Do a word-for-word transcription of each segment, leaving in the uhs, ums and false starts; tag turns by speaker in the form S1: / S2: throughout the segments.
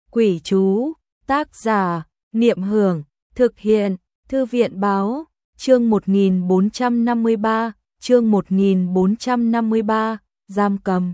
S1: Quỷ chú, tác giả, Niệm Hưởng, thực hiện, Thư viện báo, chương một nghìn bốn trăm năm mươi ba, chương một nghìn bốn trăm năm mươi ba, giam cầm.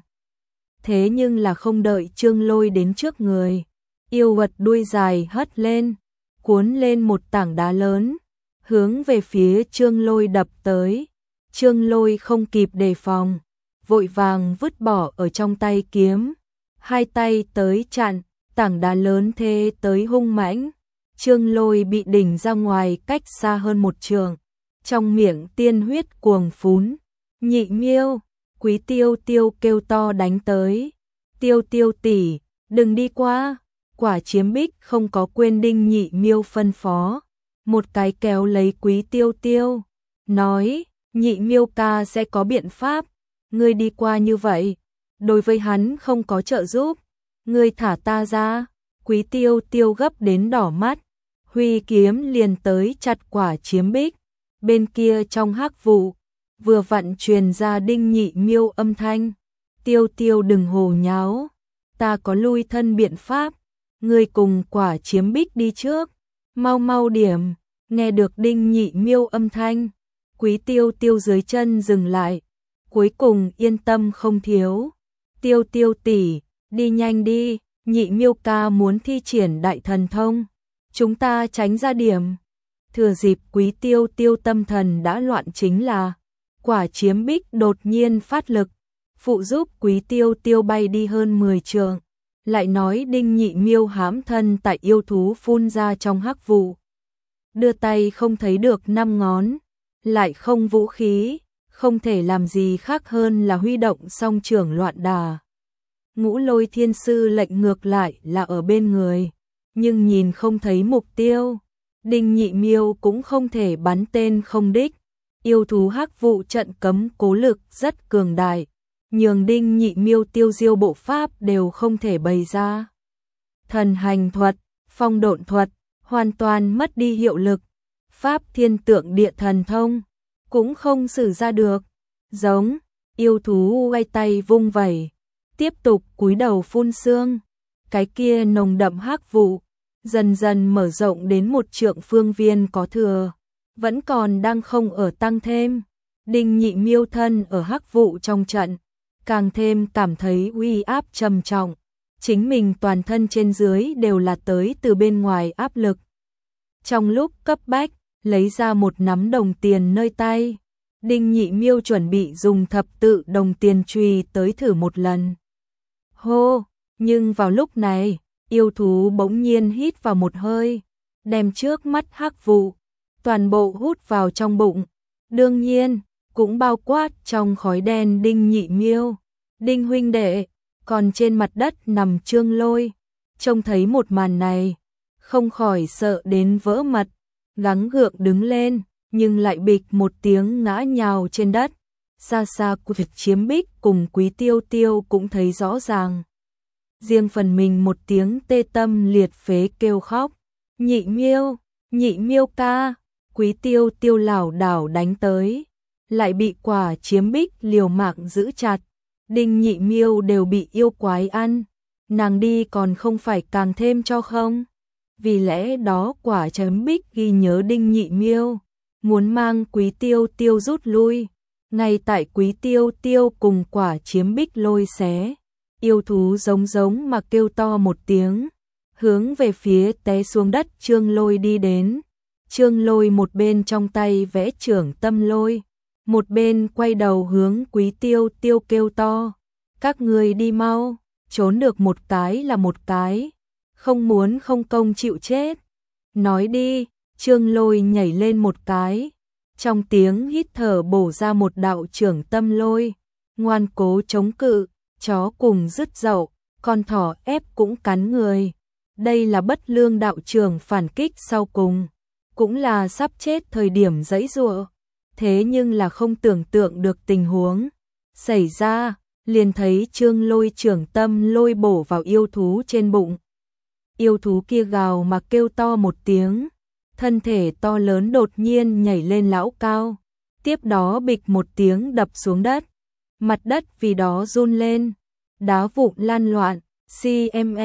S1: Thế nhưng là không đợi Trương Lôi đến trước người, yêu vật đuôi dài hất lên, cuốn lên một tảng đá lớn, hướng về phía Trương Lôi đập tới. Trương Lôi không kịp đề phòng, vội vàng vứt bỏ ở trong tay kiếm, hai tay tới chặn, tảng đá lớn thê tới hung mãnh. Trương Lôi bị đỉnh ra ngoài cách xa hơn một trượng, trong miệng tiên huyết cuồng phún. Nhị Miêu, Quý Tiêu Tiêu kêu to đánh tới. Tiêu Tiêu tỷ, đừng đi qua. Quả Chiếm Bích không có quên Đinh Nhị Miêu phân phó, một cái kéo lấy Quý Tiêu Tiêu, nói: Nhị Miêu ca sẽ có biện pháp, ngươi đi qua như vậy, đối với hắn không có trợ giúp, ngươi thả ta ra. Quý Tiêu Tiêu gấp đến đỏ mắt, huy kiếm liền tới chặt Quả Chiếm Bích. Bên kia trong hắc vụ, vừa vặn truyền ra Đinh Nhị Miêu âm thanh: Tiêu Tiêu đừng hồ nháo, ta có lui thân biện pháp, ngươi cùng Quả Chiếm Bích đi trước, mau mau điểm. Nghe được Đinh Nhị Miêu âm thanh, Quý Tiêu Tiêu dưới chân dừng lại, cuối cùng yên tâm không thiếu. Tiêu Tiêu tỷ, đi nhanh đi, Nhị Miêu ca muốn thi triển đại thần thông, chúng ta tránh ra điểm. Thừa dịp Quý Tiêu Tiêu tâm thần đã loạn chính là Quả Chiếm Bích đột nhiên phát lực, phụ giúp Quý Tiêu Tiêu bay đi hơn mười trượng, lại nói Đinh Nhị Miêu hãm thân tại yêu thú phun ra trong hắc vụ, đưa tay không thấy được năm ngón, lại không vũ khí, không thể làm gì khác hơn là huy động song trưởng loạn đà. Ngũ Lôi Thiên Sư lệnh ngược lại là ở bên người, nhưng nhìn không thấy mục tiêu. Đinh Nhị Miêu cũng không thể bắn tên không đích, yêu thú hắc vụ trận cấm cố lực rất cường đại, nhường Đinh Nhị Miêu tiêu diêu bộ pháp đều không thể bày ra. Thần hành thuật, phong độn thuật, hoàn toàn mất đi hiệu lực, pháp thiên tượng địa thần thông cũng không sử ra được. Giống, yêu thú quay tay vung vẩy, tiếp tục cúi đầu phun sương, cái kia nồng đậm hắc vụ dần dần mở rộng đến một trượng phương viên có thừa, vẫn còn đang không ở tăng thêm. Đinh Nhị Miêu thân ở hắc vụ trong trận, càng thêm cảm thấy uy áp trầm trọng, chính mình toàn thân trên dưới đều là tới từ bên ngoài áp lực. Trong lúc cấp bách, lấy ra một nắm đồng tiền nơi tay, Đinh Nhị Miêu chuẩn bị dùng thập tự đồng tiền chùy tới thử một lần. Hô, nhưng vào lúc này, yêu thú bỗng nhiên hít vào một hơi, đem trước mắt hắc vụ toàn bộ hút vào trong bụng, đương nhiên cũng bao quát trong khói đen Đinh Nhị Miêu. Đinh huynh đệ, còn trên mặt đất nằm Trương Lôi, trông thấy một màn này, không khỏi sợ đến vỡ mật, gắng gượng đứng lên, nhưng lại bịch một tiếng ngã nhào trên đất. Xa xa Quả Chiếm Bích cùng Quý Tiêu Tiêu cũng thấy rõ ràng, riêng phần mình một tiếng tê tâm liệt phế kêu khóc. Nhị Miêu, Nhị Miêu ca. Quý Tiêu Tiêu lảo đảo đánh tới, lại bị Quả Chiếm Bích liều mạng giữ chặt. Đinh Nhị Miêu đều bị yêu quái ăn, nàng đi còn không phải càng thêm cho không? Vì lẽ đó Quả Chiếm Bích ghi nhớ Đinh Nhị Miêu, muốn mang Quý Tiêu Tiêu rút lui. Ngay tại Quý Tiêu Tiêu cùng Quả Chiếm Bích lôi xé, yêu thú giống giống mà kêu to một tiếng, hướng về phía té xuống đất Trương Lôi đi đến. Trương Lôi một bên trong tay vẽ trưởng tâm lôi, một bên quay đầu hướng Quý Tiêu Tiêu kêu to: các ngươi đi mau, trốn được một cái là một cái, không muốn không công chịu chết. Nói đi. Trương Lôi nhảy lên một cái, trong tiếng hít thở bổ ra một đạo trưởng tâm lôi, ngoan cố chống cự, chó cùng dứt dậu, con thỏ ép cũng cắn người. Đây là bất lương đạo trưởng phản kích sau cùng, cũng là sắp chết thời điểm giãy giụa. Thế nhưng là không tưởng tượng được tình huống xảy ra, liền thấy Trương Lôi trưởng tâm lôi bổ vào yêu thú trên bụng. Yêu thú kia gào mà kêu to một tiếng, thân thể to lớn đột nhiên nhảy lên lão cao, tiếp đó bịch một tiếng đập xuống đất, mặt đất vì đó run lên, đá vụn lan loạn, xê em en,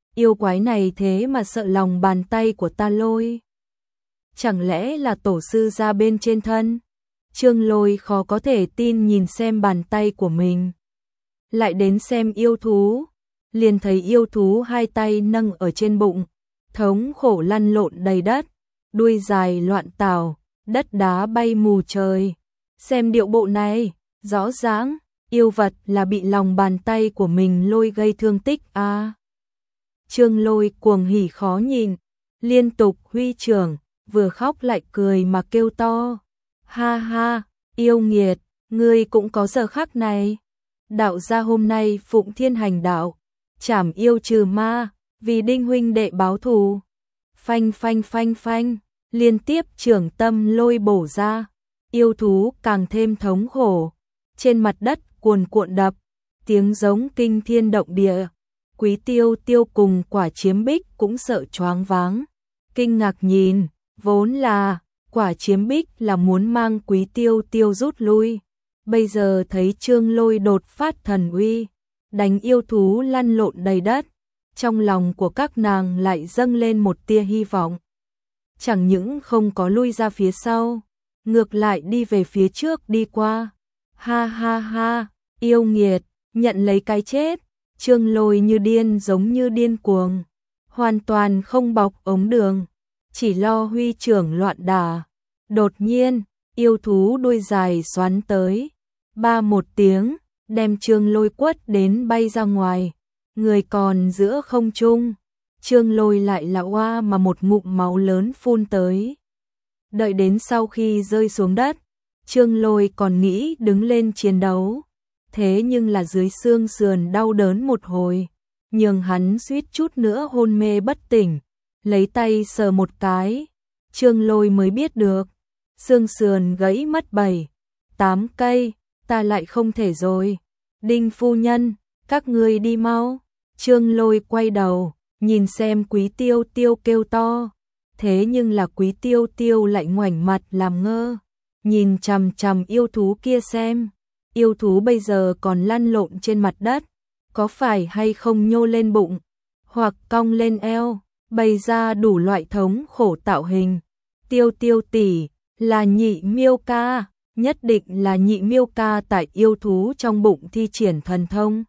S1: Yêu quái này thế mà sợ lòng bàn tay của ta Lôi. Chẳng lẽ là tổ sư ra bên trên thân? Trương Lôi khó có thể tin nhìn xem bàn tay của mình. Lại đến xem yêu thú, liền thấy yêu thú hai tay nâng ở trên bụng, thống khổ lăn lộn đầy đất, đuôi dài loạn tảo, đất đá bay mù trời. Xem điệu bộ này, rõ ràng, yêu vật là bị lòng bàn tay của mình Lôi gây thương tích a. À. Trương Lôi cuồng hỉ khó nhìn, liên tục huy trưởng, vừa khóc lại cười mà kêu to. Ha ha, yêu nghiệt, ngươi cũng có giờ khắc này. Đạo gia hôm nay phụng thiên hành đạo, trảm yêu trừ ma, vì Đinh huynh đệ báo thù. Phanh phanh phanh phanh, liên tiếp trưởng tâm lôi bổ ra, yêu thú càng thêm thống khổ. Trên mặt đất cuồn cuộn đập, tiếng giống kinh thiên động địa. Quý Tiêu Tiêu cùng Quả Chiếm Bích cũng sợ choáng váng, kinh ngạc nhìn, vốn là Quả Chiếm Bích là muốn mang Quý Tiêu Tiêu rút lui. Bây giờ thấy Trương Lôi đột phát thần uy, đánh yêu thú lăn lộn đầy đất, trong lòng của các nàng lại dâng lên một tia hy vọng. Chẳng những không có lui ra phía sau, ngược lại đi về phía trước đi qua. Ha ha ha, yêu nghiệt, nhận lấy cái chết. Trương Lôi như điên giống như điên cuồng, hoàn toàn không bọc ống đường, chỉ lo huy trưởng loạn đả. Đột nhiên, yêu thú đuôi dài xoắn tới, ba một tiếng, đem Trương Lôi quất đến bay ra ngoài, người còn giữa không trung. Trương Lôi lại là oa mà một ngụm máu lớn phun tới. Đợi đến sau khi rơi xuống đất, Trương Lôi còn nghĩ đứng lên chiến đấu, thế nhưng là dưới xương sườn đau đớn một hồi, nhường hắn suýt chút nữa hôn mê bất tỉnh. Lấy tay sờ một cái, Trương Lôi mới biết được, xương sườn gãy mất bảy, tám cây, ta lại không thể rồi. Đinh phu nhân, các ngươi đi mau. Trương Lôi quay đầu, nhìn xem Quý Tiêu Tiêu kêu to, thế nhưng là Quý Tiêu Tiêu lại ngoảnh mặt làm ngơ, nhìn chằm chằm yêu thú kia xem. Yêu thú bây giờ còn lăn lộn trên mặt đất, có phải hay không nhô lên bụng, hoặc cong lên eo, bày ra đủ loại thống khổ tạo hình. Tiêu Tiêu tỷ, là Nhị Miêu ca, nhất định là Nhị Miêu ca tại yêu thú trong bụng thi triển thần thông.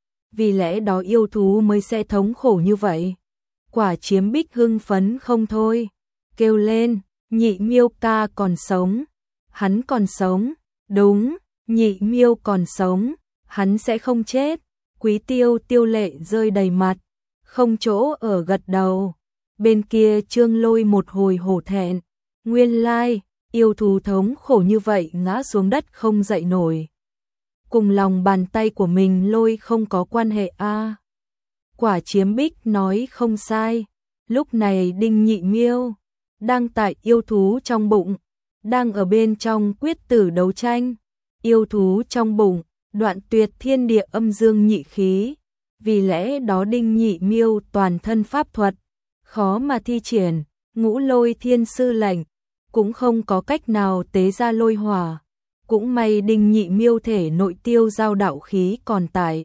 S1: Vì lẽ đó yêu thú mới sẽ thống khổ như vậy. Quả Chiếm Bích hưng phấn không thôi, kêu lên, Nhị Miêu ca còn sống, hắn còn sống, đúng. Nhị Miêu còn sống, hắn sẽ không chết. Quý Tiêu Tiêu lệ rơi đầy mặt, không chỗ ở gật đầu. Bên kia Trương Lôi một hồi hổ thẹn, nguyên lai, yêu thú thống khổ như vậy ngã xuống đất không dậy nổi. Cùng lòng bàn tay của mình Lôi không có quan hệ a. À. Quả Chiếm Bích nói không sai, lúc này Đinh Nhị Miêu đang tại yêu thú trong bụng, đang ở bên trong quyết tử đấu tranh. Yêu thú trong bụng, đoạn tuyệt thiên địa âm dương nhị khí, vì lẽ đó Đinh Nhị Miêu toàn thân pháp thuật, khó mà thi triển, Ngũ Lôi Thiên Sư lệnh, cũng không có cách nào tế ra lôi hỏa. Cũng may Đinh Nhị Miêu thể nội tiêu giao đạo khí còn tại,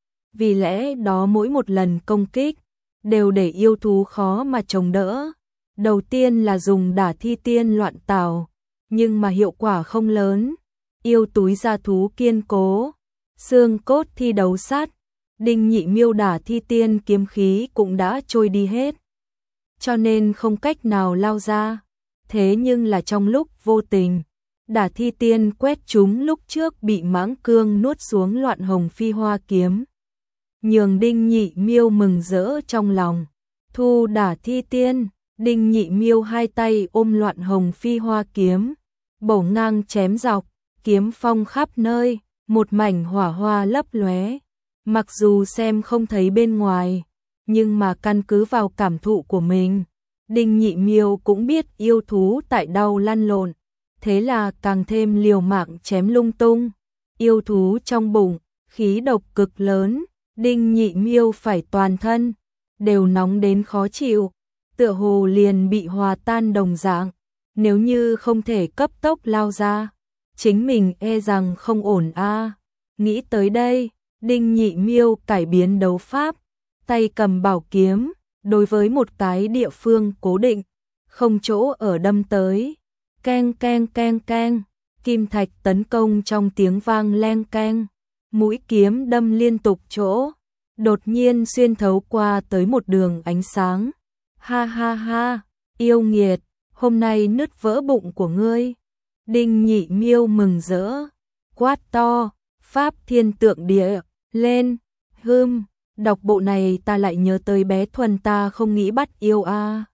S1: vì lẽ đó mỗi một lần công kích, đều để yêu thú khó mà chống đỡ. Đầu tiên là dùng đả thi tiên loạn tào, nhưng mà hiệu quả không lớn. Yêu túi gia thú kiên cố, xương cốt thi đấu sát, Đinh Nhị Miêu đả thi tiên kiếm khí cũng đã trôi đi hết, cho nên không cách nào lao ra. Thế nhưng là trong lúc vô tình, đả thi tiên quét chúng lúc trước bị mãng cương nuốt xuống loạn hồng phi hoa kiếm, nhường Đinh Nhị Miêu mừng rỡ trong lòng. Thu đả thi tiên, Đinh Nhị Miêu hai tay ôm loạn hồng phi hoa kiếm, bổ ngang chém dọc, kiếm phong khắp nơi, một mảnh hỏa hoa lấp lóe. Mặc dù xem không thấy bên ngoài, nhưng mà căn cứ vào cảm thụ của mình, Đinh Nhị Miêu cũng biết yêu thú tại đau lăn lộn, thế là càng thêm liều mạng chém lung tung. Yêu thú trong bụng, khí độc cực lớn, Đinh Nhị Miêu phải toàn thân đều nóng đến khó chịu, tựa hồ liền bị hòa tan đồng dạng. Nếu như không thể cấp tốc lao ra, chính mình e rằng không ổn a. À. Nghĩ tới đây, Đinh Nhị Miêu cải biến đấu pháp, tay cầm bảo kiếm, đối với một cái địa phương cố định, không chỗ ở đâm tới. Keng keng keng keng, kim thạch tấn công trong tiếng vang leng keng, mũi kiếm đâm liên tục chỗ, đột nhiên xuyên thấu qua tới một đường ánh sáng. Ha ha ha, yêu nghiệt, hôm nay nứt vỡ bụng của ngươi. Đinh Nhị Miêu mừng rỡ, quát to, pháp thiên tượng địa, lên, hưm, đọc bộ này ta lại nhớ tới bé Thuần ta không nghĩ bắt yêu a. À.